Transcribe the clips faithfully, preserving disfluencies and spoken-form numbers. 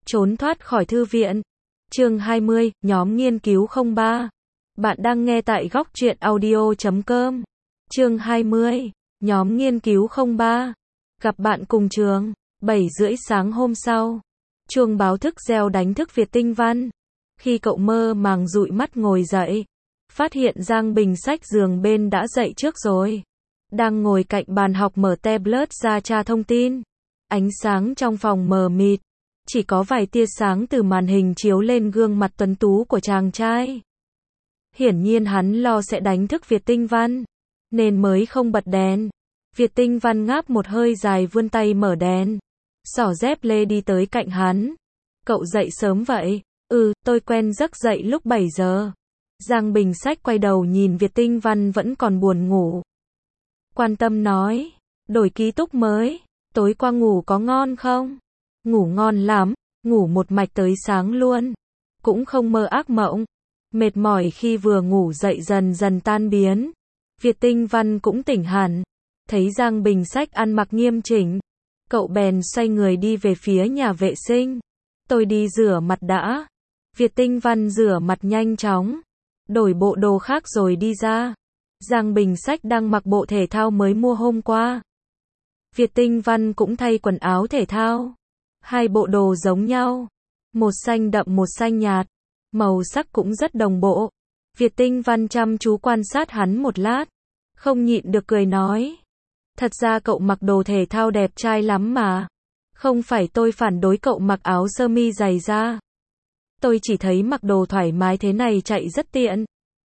Trốn thoát khỏi thư viện. Chương hai mươi, nhóm nghiên cứu không ba. Bạn đang nghe tại góc truyện audio chấm com. Chương hai mươi, nhóm nghiên cứu không ba. Gặp bạn cùng trường. bảy rưỡi sáng hôm sau. Chuông báo thức reo đánh thức Việt Tinh Văn. Khi cậu mơ màng dụi mắt ngồi dậy, phát hiện Giang Bình xách giường bên đã dậy trước rồi. Đang ngồi cạnh bàn học mở tablet ra tra thông tin. Ánh sáng trong phòng mờ mịt. Chỉ có vài tia sáng từ màn hình chiếu lên gương mặt tuấn tú của chàng trai. Hiển nhiên hắn lo sẽ đánh thức Việt Tinh Văn, nên mới không bật đèn. Việt Tinh Văn ngáp một hơi dài vươn tay mở đèn. Xỏ dép lê đi tới cạnh hắn. Cậu dậy sớm vậy? Ừ, tôi quen giấc dậy lúc bảy giờ. Giang Bình Sách quay đầu nhìn Việt Tinh Văn vẫn còn buồn ngủ. Quan tâm nói, đổi ký túc mới, tối qua ngủ có ngon không? Ngủ ngon lắm, ngủ một mạch tới sáng luôn. Cũng không mơ ác mộng. Mệt mỏi khi vừa ngủ dậy dần dần tan biến. Việt Tinh Văn cũng tỉnh hẳn. Thấy Giang Bình Sách ăn mặc nghiêm chỉnh. Cậu bèn xoay người đi về phía nhà vệ sinh. Tôi đi rửa mặt đã. Việt Tinh Văn rửa mặt nhanh chóng. Đổi bộ đồ khác rồi đi ra. Giang Bình Sách đang mặc bộ thể thao mới mua hôm qua. Việt Tinh Văn cũng thay quần áo thể thao. Hai bộ đồ giống nhau. Một xanh đậm một xanh nhạt. Màu sắc cũng rất đồng bộ. Việt Tinh Văn chăm chú quan sát hắn một lát. Không nhịn được cười nói. Thật ra cậu mặc đồ thể thao đẹp trai lắm mà. Không phải tôi phản đối cậu mặc áo sơ mi dày da. Tôi chỉ thấy mặc đồ thoải mái thế này chạy rất tiện.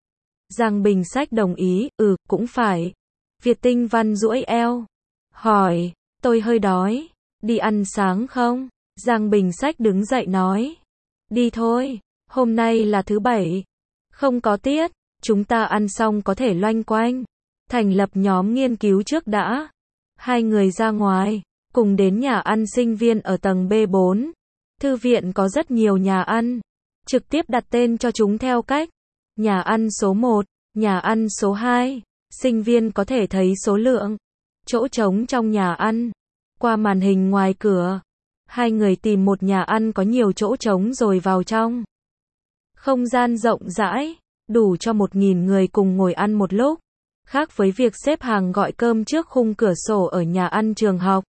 Giang Bình Sách đồng ý, ừ, cũng phải. Việt Tinh Văn duỗi eo. Hỏi, tôi hơi đói. Đi ăn sáng không? Giang Bình Sách đứng dậy nói. Đi thôi, hôm nay là thứ bảy. Không có tiết, chúng ta ăn xong có thể loanh quanh. Thành lập nhóm nghiên cứu trước đã. Hai người ra ngoài, cùng đến nhà ăn sinh viên ở tầng B bốn. Thư viện có rất nhiều nhà ăn. Trực tiếp đặt tên cho chúng theo cách. Nhà ăn số một, nhà ăn số hai. Sinh viên có thể thấy số lượng chỗ trống trong nhà ăn qua màn hình ngoài cửa. Hai người tìm một nhà ăn có nhiều chỗ trống rồi vào trong. Không gian rộng rãi, đủ cho một nghìn người cùng ngồi ăn một lúc. Khác với việc xếp hàng gọi cơm trước khung cửa sổ ở nhà ăn trường học.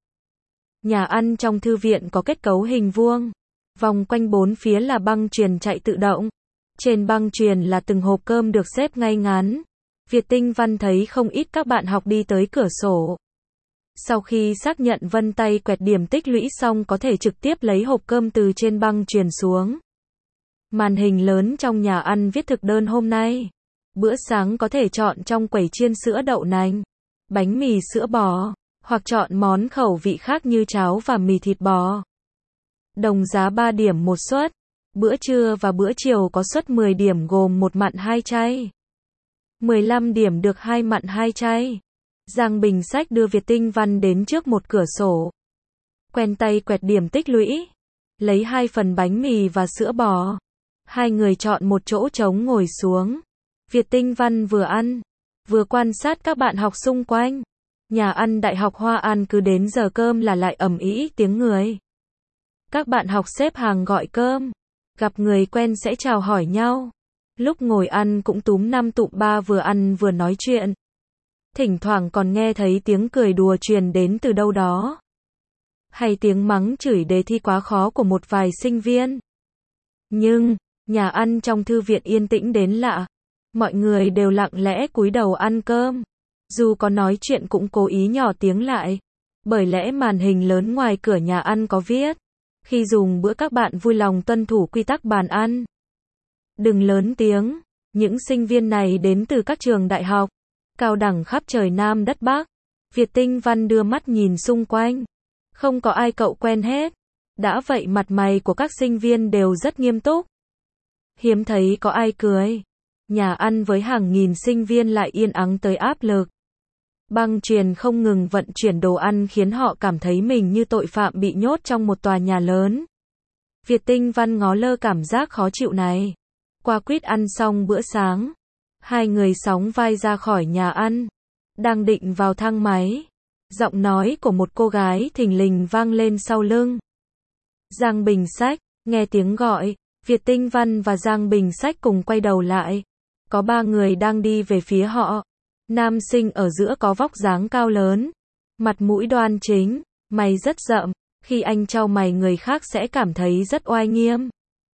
Nhà ăn trong thư viện có kết cấu hình vuông. Vòng quanh bốn phía là băng chuyền chạy tự động. Trên băng chuyền là từng hộp cơm được xếp ngay ngắn. Việt Tinh Văn thấy không ít các bạn học đi tới cửa sổ. Sau khi xác nhận vân tay quẹt điểm tích lũy xong có thể trực tiếp lấy hộp cơm từ trên băng chuyền xuống. Màn hình lớn trong nhà ăn viết thực đơn hôm nay. Bữa sáng có thể chọn trong quẩy chiên sữa đậu nành, bánh mì sữa bò, hoặc chọn món khẩu vị khác như cháo và mì thịt bò. Đồng giá ba điểm một suất. Bữa trưa và bữa chiều có suất mười điểm gồm một mặn hai chay. mười lăm điểm được hai mặn hai chay. Giang Bình Sách đưa Việt Tinh Văn đến trước một cửa sổ. Quen tay quẹt điểm tích lũy. Lấy hai phần bánh mì và sữa bò. Hai người chọn một chỗ trống ngồi xuống. Việt Tinh Văn vừa ăn, vừa quan sát các bạn học xung quanh. Nhà ăn Đại học Hoa An cứ đến giờ cơm là lại ầm ĩ tiếng người. Các bạn học xếp hàng gọi cơm. Gặp người quen sẽ chào hỏi nhau. Lúc ngồi ăn cũng túm năm tụm ba vừa ăn vừa nói chuyện. Thỉnh thoảng còn nghe thấy tiếng cười đùa truyền đến từ đâu đó. Hay tiếng mắng chửi đề thi quá khó của một vài sinh viên. Nhưng, nhà ăn trong thư viện yên tĩnh đến lạ. Mọi người đều lặng lẽ cúi đầu ăn cơm. Dù có nói chuyện cũng cố ý nhỏ tiếng lại. Bởi lẽ màn hình lớn ngoài cửa nhà ăn có viết. Khi dùng bữa các bạn vui lòng tuân thủ quy tắc bàn ăn. Đừng lớn tiếng. Những sinh viên này đến từ các trường đại học, cao đẳng khắp trời Nam đất Bắc. Việt Tinh Văn đưa mắt nhìn xung quanh. Không có ai cậu quen hết. Đã vậy mặt mày của các sinh viên đều rất nghiêm túc. Hiếm thấy có ai cười. Nhà ăn với hàng nghìn sinh viên lại yên ắng tới áp lực. Băng chuyền không ngừng vận chuyển đồ ăn khiến họ cảm thấy mình như tội phạm bị nhốt trong một tòa nhà lớn. Việt Tinh Văn ngó lơ cảm giác khó chịu này. Qua quýt ăn xong bữa sáng. Hai người sóng vai ra khỏi nhà ăn. Đang định vào thang máy. Giọng nói của một cô gái thình lình vang lên sau lưng. Giang Bình Sách, Nghe tiếng gọi, Việt Tinh Văn và Giang Bình Sách cùng quay đầu lại. Có ba người đang đi về phía họ. Nam sinh ở giữa có vóc dáng cao lớn, mặt mũi đoan chính, mày rất rậm, khi anh chau mày người khác sẽ cảm thấy rất oai nghiêm.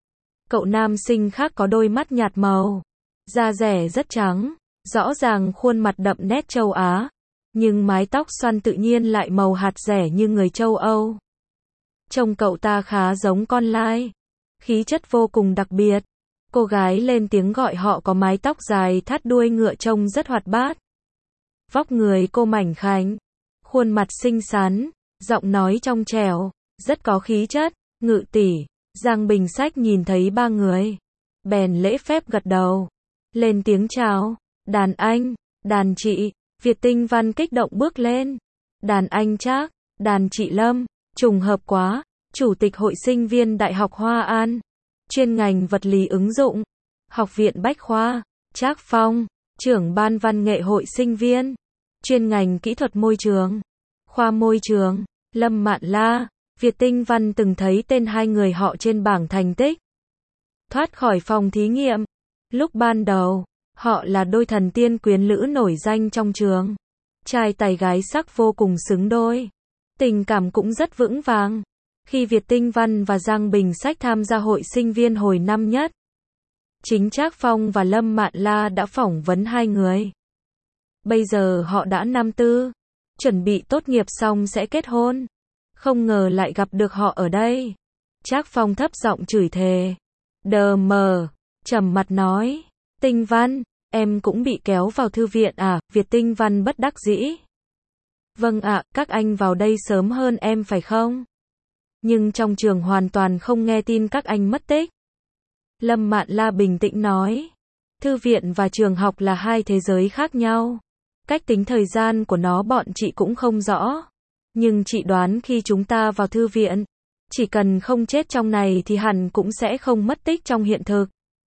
Cậu nam sinh khác có đôi mắt nhạt màu, da dẻ rất trắng, rõ ràng khuôn mặt đậm nét châu Á, nhưng mái tóc xoăn tự nhiên lại màu hạt rẻ như người châu Âu. Trông cậu ta khá giống con lai, khí chất vô cùng đặc biệt. Cô gái lên tiếng gọi họ có mái tóc dài thắt đuôi ngựa trông rất hoạt bát. Vóc người cô mảnh khảnh, khuôn mặt xinh xắn, giọng nói trong trẻo, rất có khí chất. Ngự tỷ. Giang Bình Sách nhìn thấy ba người, bèn lễ phép gật đầu, lên tiếng chào. Đàn anh, đàn chị. Việt Tinh Văn kích động bước lên. Đàn anh Trác, đàn chị Lâm, trùng hợp quá, chủ tịch hội sinh viên Đại học Hoa An, chuyên ngành vật lý ứng dụng, học viện Bách khoa. Trác Phong, trưởng ban văn nghệ hội sinh viên, chuyên ngành kỹ thuật môi trường, khoa môi trường. Lâm Mạn La. Việt Tinh Văn từng thấy tên hai người họ trên bảng thành tích. Thoát khỏi phòng thí nghiệm. Lúc ban đầu, họ là đôi thần tiên quyến lữ nổi danh trong trường. Trai tài gái sắc vô cùng xứng đôi. Tình cảm cũng rất vững vàng. Khi Việt Tinh Văn và Giang Bình Sách tham gia hội sinh viên hồi năm nhất, chính Trác Phong và Lâm Mạn La đã phỏng vấn hai người. Bây giờ họ đã năm tư, chuẩn bị tốt nghiệp xong sẽ kết hôn. Không ngờ lại gặp được họ ở đây. Trác Phong thấp giọng chửi thề. Đờ mờ, trầm mặt nói. Tinh Văn, em cũng bị kéo vào thư viện à? Việt Tinh Văn bất đắc dĩ. Vâng ạ, các anh vào đây sớm hơn em phải không? Nhưng trong trường hoàn toàn không nghe tin các anh mất tích. Lâm Mạn La bình tĩnh nói. Thư viện và trường học là hai thế giới khác nhau. Cách tính thời gian của nó bọn chị cũng không rõ. Nhưng chị đoán khi chúng ta vào thư viện, chỉ cần không chết trong này thì hẳn cũng sẽ không mất tích trong hiện thực.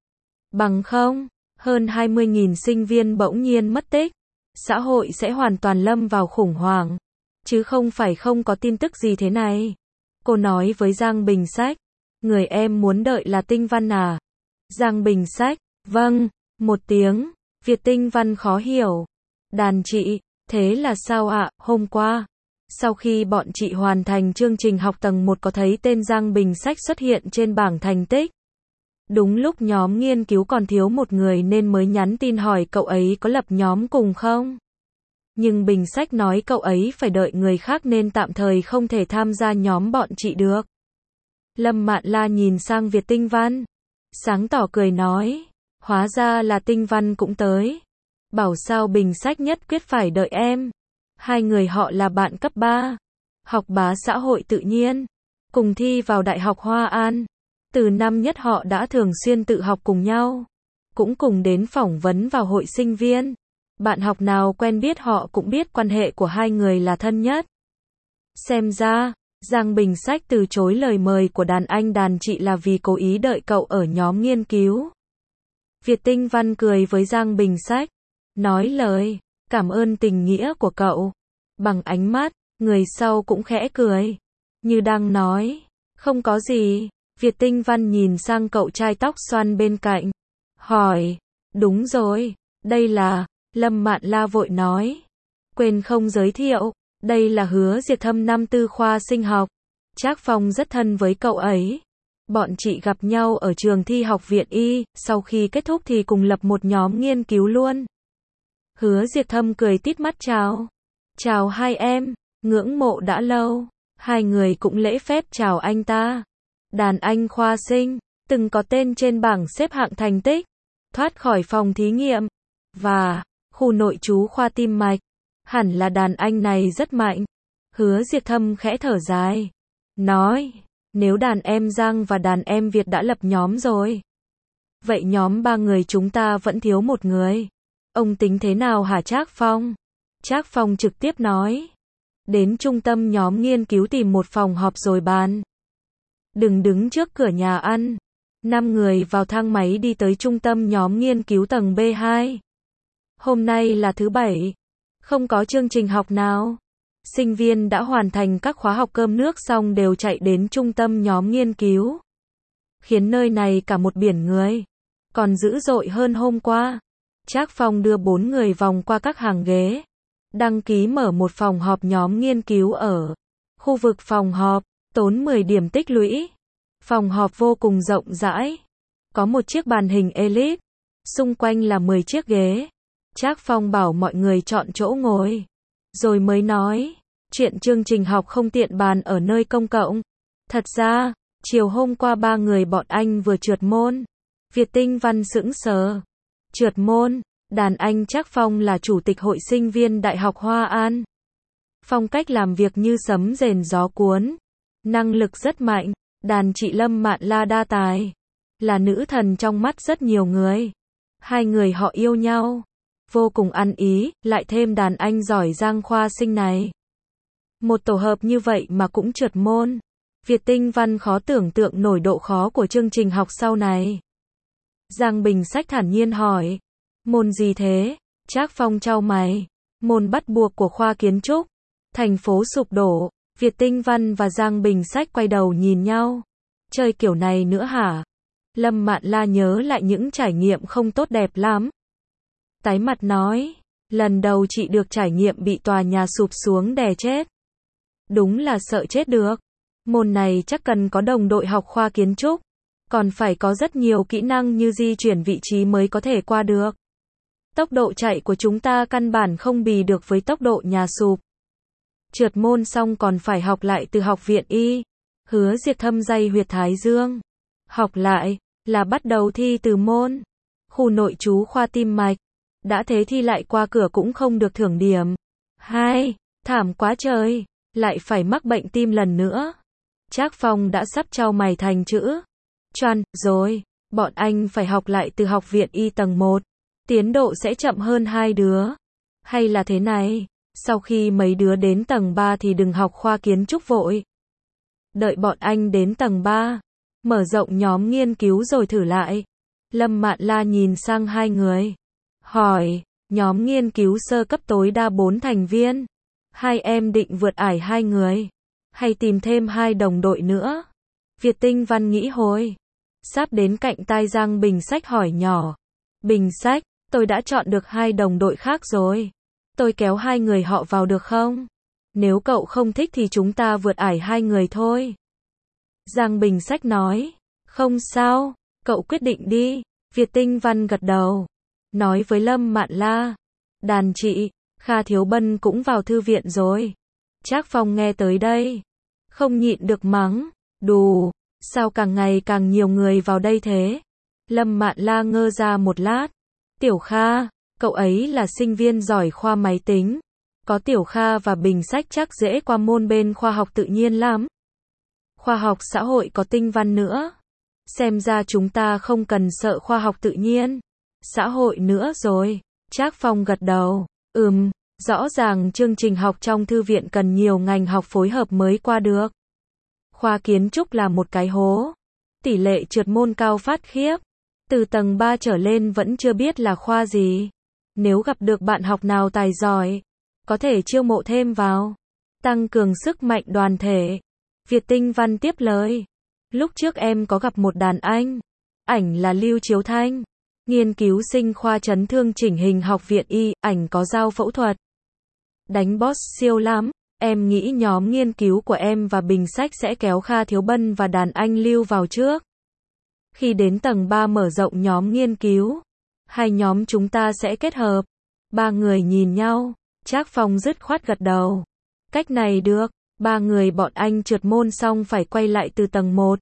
Bằng không, hơn hai mươi nghìn sinh viên bỗng nhiên mất tích, xã hội sẽ hoàn toàn lâm vào khủng hoảng, chứ không phải không có tin tức gì thế này. Cô nói với Giang Bình Sách, người em muốn đợi là Tinh Văn à? Giang Bình Sách, vâng, một tiếng. Việt Tinh Văn khó hiểu. Đàn chị, thế là sao ạ? Hôm qua, sau khi bọn chị hoàn thành chương trình học tầng một có thấy tên Giang Bình Sách xuất hiện trên bảng thành tích. Đúng lúc nhóm nghiên cứu còn thiếu một người nên mới nhắn tin hỏi cậu ấy có lập nhóm cùng không. Nhưng Bình Sách nói cậu ấy phải đợi người khác nên tạm thời không thể tham gia nhóm bọn chị được. Lâm Mạn La nhìn sang Việt Tinh Văn, sáng tỏ cười nói, hóa ra là Tinh Văn cũng tới. Bảo sao Bình Sách nhất quyết phải đợi em. Hai người họ là bạn cấp ba, học bá xã hội tự nhiên, cùng thi vào Đại học Hoa An. Từ năm nhất họ đã thường xuyên tự học cùng nhau, cũng cùng đến phỏng vấn vào hội sinh viên. Bạn học nào quen biết họ cũng biết quan hệ của hai người là thân nhất. Xem ra, Giang Bình Sách từ chối lời mời của đàn anh đàn chị là vì cố ý đợi cậu ở nhóm nghiên cứu. Việt Tinh Văn cười với Giang Bình Sách, nói lời cảm ơn tình nghĩa của cậu. Bằng ánh mắt, người sau cũng khẽ cười, như đang nói, không có gì. Việt Tinh Văn nhìn sang cậu trai tóc xoăn bên cạnh, hỏi, đúng rồi, đây là, Lâm Mạn La vội nói, quên không giới thiệu, đây là Hứa Diệt Thâm năm tư khoa sinh học. Trác Phong rất thân với cậu ấy. Bọn chị gặp nhau ở trường thi học viện Y, sau khi kết thúc thì cùng lập một nhóm nghiên cứu luôn. Hứa Diệt Thâm cười tít mắt chào. Chào hai em, ngưỡng mộ đã lâu. Hai người cũng lễ phép chào anh ta. Đàn anh khoa sinh, từng có tên trên bảng xếp hạng thành tích, thoát khỏi phòng thí nghiệm, và khu nội trú khoa tim mạch. Hẳn là đàn anh này rất mạnh. Hứa Diệt Thâm khẽ thở dài, nói, nếu đàn em Giang và đàn em Việt đã lập nhóm rồi, vậy nhóm ba người chúng ta vẫn thiếu một người. Ông tính thế nào hả Trác Phong? Trác Phong trực tiếp nói, đến trung tâm nhóm nghiên cứu tìm một phòng họp rồi bàn. Đừng đứng trước cửa nhà ăn. Năm người vào thang máy đi tới trung tâm nhóm nghiên cứu tầng B hai. Hôm nay là thứ bảy, không có chương trình học nào. Sinh viên đã hoàn thành các khóa học cơm nước xong đều chạy đến trung tâm nhóm nghiên cứu. khiến nơi này cả một biển người. Còn dữ dội hơn hôm qua. Trác Phong đưa bốn người vòng qua các hàng ghế. Đăng ký mở một phòng họp nhóm nghiên cứu ở khu vực phòng họp, tốn mười điểm tích lũy. Phòng họp vô cùng rộng rãi. Có một chiếc bàn hình elip. Xung quanh là mười chiếc ghế. Trác Phong bảo mọi người chọn chỗ ngồi. Rồi mới nói, chuyện chương trình học không tiện bàn ở nơi công cộng. Thật ra, chiều hôm qua ba người bọn anh vừa trượt môn. Việt Tinh Văn sững sờ. Trượt môn, đàn anh Trác Phong là chủ tịch hội sinh viên Đại học Hoa An. Phong cách làm việc như sấm rền gió cuốn. Năng lực rất mạnh, đàn chị Lâm Mạn La đa tài. Là nữ thần trong mắt rất nhiều người. Hai người họ yêu nhau. Vô cùng ăn ý, lại thêm đàn anh giỏi giang khoa sinh này. Một tổ hợp như vậy mà cũng trượt môn. Việt Tinh Văn khó tưởng tượng nổi độ khó của chương trình học sau này. Giang Bình Sách thản nhiên hỏi. Môn gì thế? Trác Phong chau mày. Môn bắt buộc của khoa kiến trúc. Thành phố sụp đổ. Việt Tinh Văn và Giang Bình Sách quay đầu nhìn nhau. Chơi kiểu này nữa hả? Lâm Mạn La nhớ lại những trải nghiệm không tốt đẹp lắm. Tái mặt nói. Lần đầu chị được trải nghiệm bị tòa nhà sụp xuống đè chết. Đúng là sợ chết được. Môn này chắc cần có đồng đội học khoa kiến trúc. Còn phải có rất nhiều kỹ năng như di chuyển vị trí mới có thể qua được. Tốc độ chạy của chúng ta căn bản không bì được với tốc độ nhà sụp. Trượt môn xong còn phải học lại từ học viện y. Hứa Diệt thâm dây huyệt thái dương. Học lại, là bắt đầu thi từ môn. Khu nội trú khoa tim mạch. Đã thế thi lại qua cửa cũng không được thưởng điểm. Hai, thảm quá trời. Lại phải mắc bệnh tim lần nữa. Trác Phong đã sắp chau mày thành chữ. Choăn, rồi, bọn anh phải học lại từ học viện y tầng một. Tiến độ sẽ chậm hơn hai đứa. Hay là thế này, sau khi mấy đứa đến tầng ba thì đừng học khoa kiến trúc vội. Đợi bọn anh đến tầng ba, mở rộng nhóm nghiên cứu rồi thử lại. Lâm Mạn La nhìn sang hai người. Hỏi, nhóm nghiên cứu sơ cấp tối đa bốn thành viên. Hai em định vượt ải hai người. Hay tìm thêm hai đồng đội nữa? Việt Tinh Văn nghĩ hồi. Sắp đến cạnh tai Giang Bình Sách hỏi nhỏ. Bình Sách, tôi đã chọn được hai đồng đội khác rồi. Tôi kéo hai người họ vào được không? Nếu cậu không thích thì chúng ta vượt ải hai người thôi. Giang Bình Sách nói. Không sao, cậu quyết định đi. Việt Tinh Văn gật đầu. Nói với Lâm Mạn La. Đàn chị, Kha Thiếu Bân cũng vào thư viện rồi. Trác Phong nghe tới đây. Không nhịn được mắng. Đù, sao càng ngày càng nhiều người vào đây thế? Lâm Mạn La ngơ ra một lát. Tiểu Kha, cậu ấy là sinh viên giỏi khoa máy tính. Có Tiểu Kha và Bình Sách chắc dễ qua môn bên khoa học tự nhiên lắm. Khoa học xã hội có Tinh Văn nữa. Xem ra chúng ta không cần sợ khoa học tự nhiên. Xã hội nữa rồi. Trác Phong gật đầu. Ừm, rõ ràng chương trình học trong thư viện cần nhiều ngành học phối hợp mới qua được. Khoa kiến trúc là một cái hố. Tỷ lệ trượt môn cao phát khiếp. Từ tầng ba trở lên vẫn chưa biết là khoa gì. Nếu gặp được bạn học nào tài giỏi, có thể chiêu mộ thêm vào. Tăng cường sức mạnh đoàn thể. Việt Tinh Văn tiếp lời. Lúc trước em có gặp một đàn anh. Ảnh là Lưu Chiếu Thanh. Nghiên cứu sinh khoa chấn thương chỉnh hình học viện y, ảnh có dao phẫu thuật. Đánh boss siêu lắm. Em nghĩ nhóm nghiên cứu của em và Bình Sách sẽ kéo Kha Thiếu Bân và đàn anh Lưu vào trước. Khi đến tầng ba mở rộng nhóm nghiên cứu, hai nhóm chúng ta sẽ kết hợp. Ba người nhìn nhau, Trác Phong dứt khoát gật đầu. Cách này được, ba người bọn anh trượt môn xong phải quay lại từ tầng một.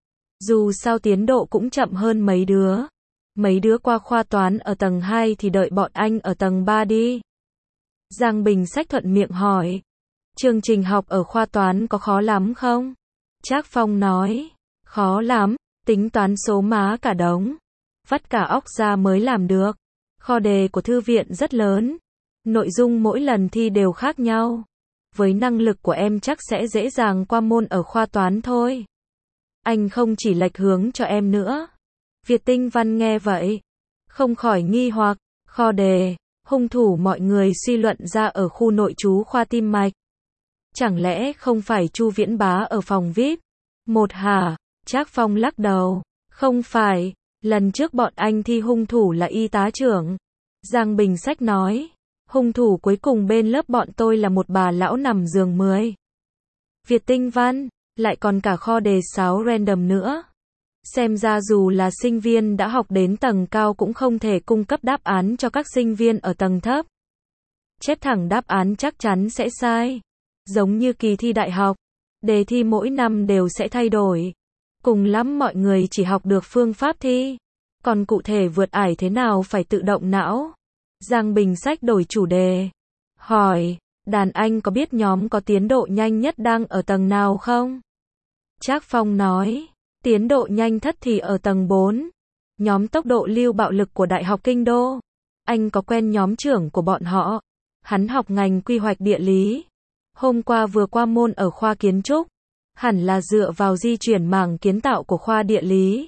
Dù sao tiến độ cũng chậm hơn mấy đứa. Mấy đứa qua khoa toán ở tầng hai thì đợi bọn anh ở tầng ba đi. Giang Bình Sách thuận miệng hỏi. Chương trình học ở khoa toán có khó lắm không? Trác Phong nói. Khó lắm, tính toán số má cả đống. Vắt cả óc ra mới làm được. Kho đề của thư viện rất lớn. Nội dung mỗi lần thi đều khác nhau. Với năng lực của em chắc sẽ dễ dàng qua môn ở khoa toán thôi. Anh không chỉ lệch hướng cho em nữa. Việt Tinh Văn nghe vậy, không khỏi nghi hoặc. Kho đề, hung thủ mọi người suy luận ra ở khu nội trú khoa tim mạch. Chẳng lẽ không phải Chu Viễn Bá ở phòng vi ai pi? Một hả? Trác Phong lắc đầu. Không phải, lần trước bọn anh thi hung thủ là y tá trưởng. Giang Bình Sách nói, hung thủ cuối cùng bên lớp bọn tôi là một bà lão nằm giường mười. Việt Tinh Văn, lại còn cả kho đề sáo random nữa. Xem ra dù là sinh viên đã học đến tầng cao cũng không thể cung cấp đáp án cho các sinh viên ở tầng thấp. Chép thẳng đáp án chắc chắn sẽ sai. Giống như kỳ thi đại học, đề thi mỗi năm đều sẽ thay đổi. Cùng lắm mọi người chỉ học được phương pháp thi. Còn cụ thể vượt ải thế nào phải tự động não. Giang Bình Sách đổi chủ đề. Hỏi, đàn anh có biết nhóm có tiến độ nhanh nhất đang ở tầng nào không? Trác Phong nói, tiến độ nhanh thất thì ở tầng bốn. Nhóm tốc độ lưu bạo lực của Đại học Kinh Đô. Anh có quen nhóm trưởng của bọn họ. Hắn học ngành quy hoạch địa lý. Hôm qua vừa qua môn ở khoa kiến trúc. Hẳn là dựa vào di chuyển mảng kiến tạo của khoa địa lý.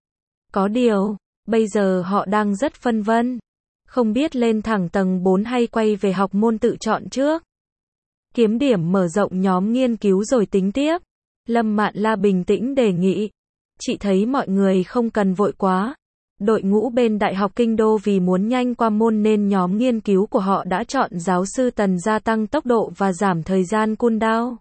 Có điều, bây giờ họ đang rất phân vân. Không biết lên thẳng tầng bốn hay quay về học môn tự chọn trước. Kiếm điểm mở rộng nhóm nghiên cứu rồi tính tiếp. Lâm Mạn La bình tĩnh đề nghị. Chị thấy mọi người không cần vội quá. Đội ngũ bên Đại học Kinh Đô vì muốn nhanh qua môn nên nhóm nghiên cứu của họ đã chọn giáo sư Tần gia tăng tốc độ và giảm thời gian cooldown.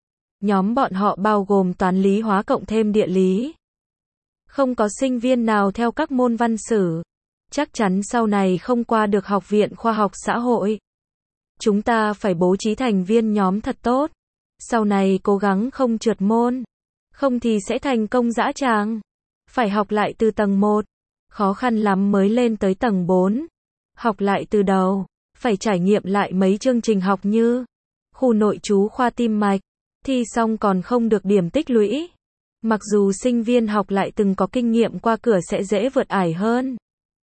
Nhóm bọn họ bao gồm toán lý hóa cộng thêm địa lý. Không có sinh viên nào theo các môn văn sử. Chắc chắn sau này không qua được Học viện Khoa học Xã hội. Chúng ta phải bố trí thành viên nhóm thật tốt. Sau này cố gắng không trượt môn. Không thì sẽ thành công dã tràng. Phải học lại từ tầng một. Khó khăn lắm mới lên tới tầng bốn. Học lại từ đầu. Phải trải nghiệm lại mấy chương trình học như khu nội trú khoa tim mạch. Thi xong còn không được điểm tích lũy. Mặc dù sinh viên học lại từng có kinh nghiệm qua cửa sẽ dễ vượt ải hơn.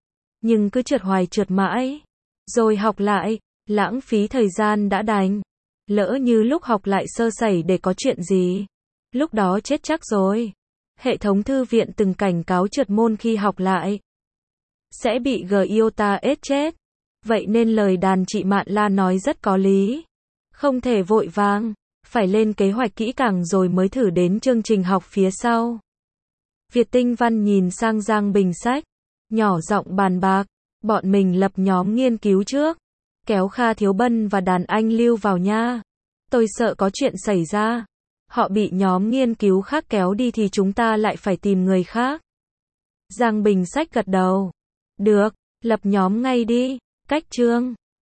Nhưng cứ trượt hoài trượt mãi. Rồi học lại, lãng phí thời gian đã đành. Lỡ như lúc học lại sơ sẩy để có chuyện gì. Lúc đó chết chắc rồi. Hệ thống thư viện từng cảnh cáo trượt môn khi học lại. Sẽ bị giê i o tê ét chết. Vậy nên lời đàn chị Mạn La nói rất có lý. Không thể vội vàng. Phải lên kế hoạch kỹ càng rồi mới thử đến chương trình học phía sau. Việt Tinh Văn nhìn sang Giang Bình Sách. Nhỏ giọng bàn bạc. Bọn mình lập nhóm nghiên cứu trước. Kéo Kha Thiếu Bân và đàn anh Lưu vào nha. Tôi sợ có chuyện xảy ra. Họ bị nhóm nghiên cứu khác kéo đi thì chúng ta lại phải tìm người khác. Giang Bình Sách gật đầu. Được, lập nhóm ngay đi. Cách chương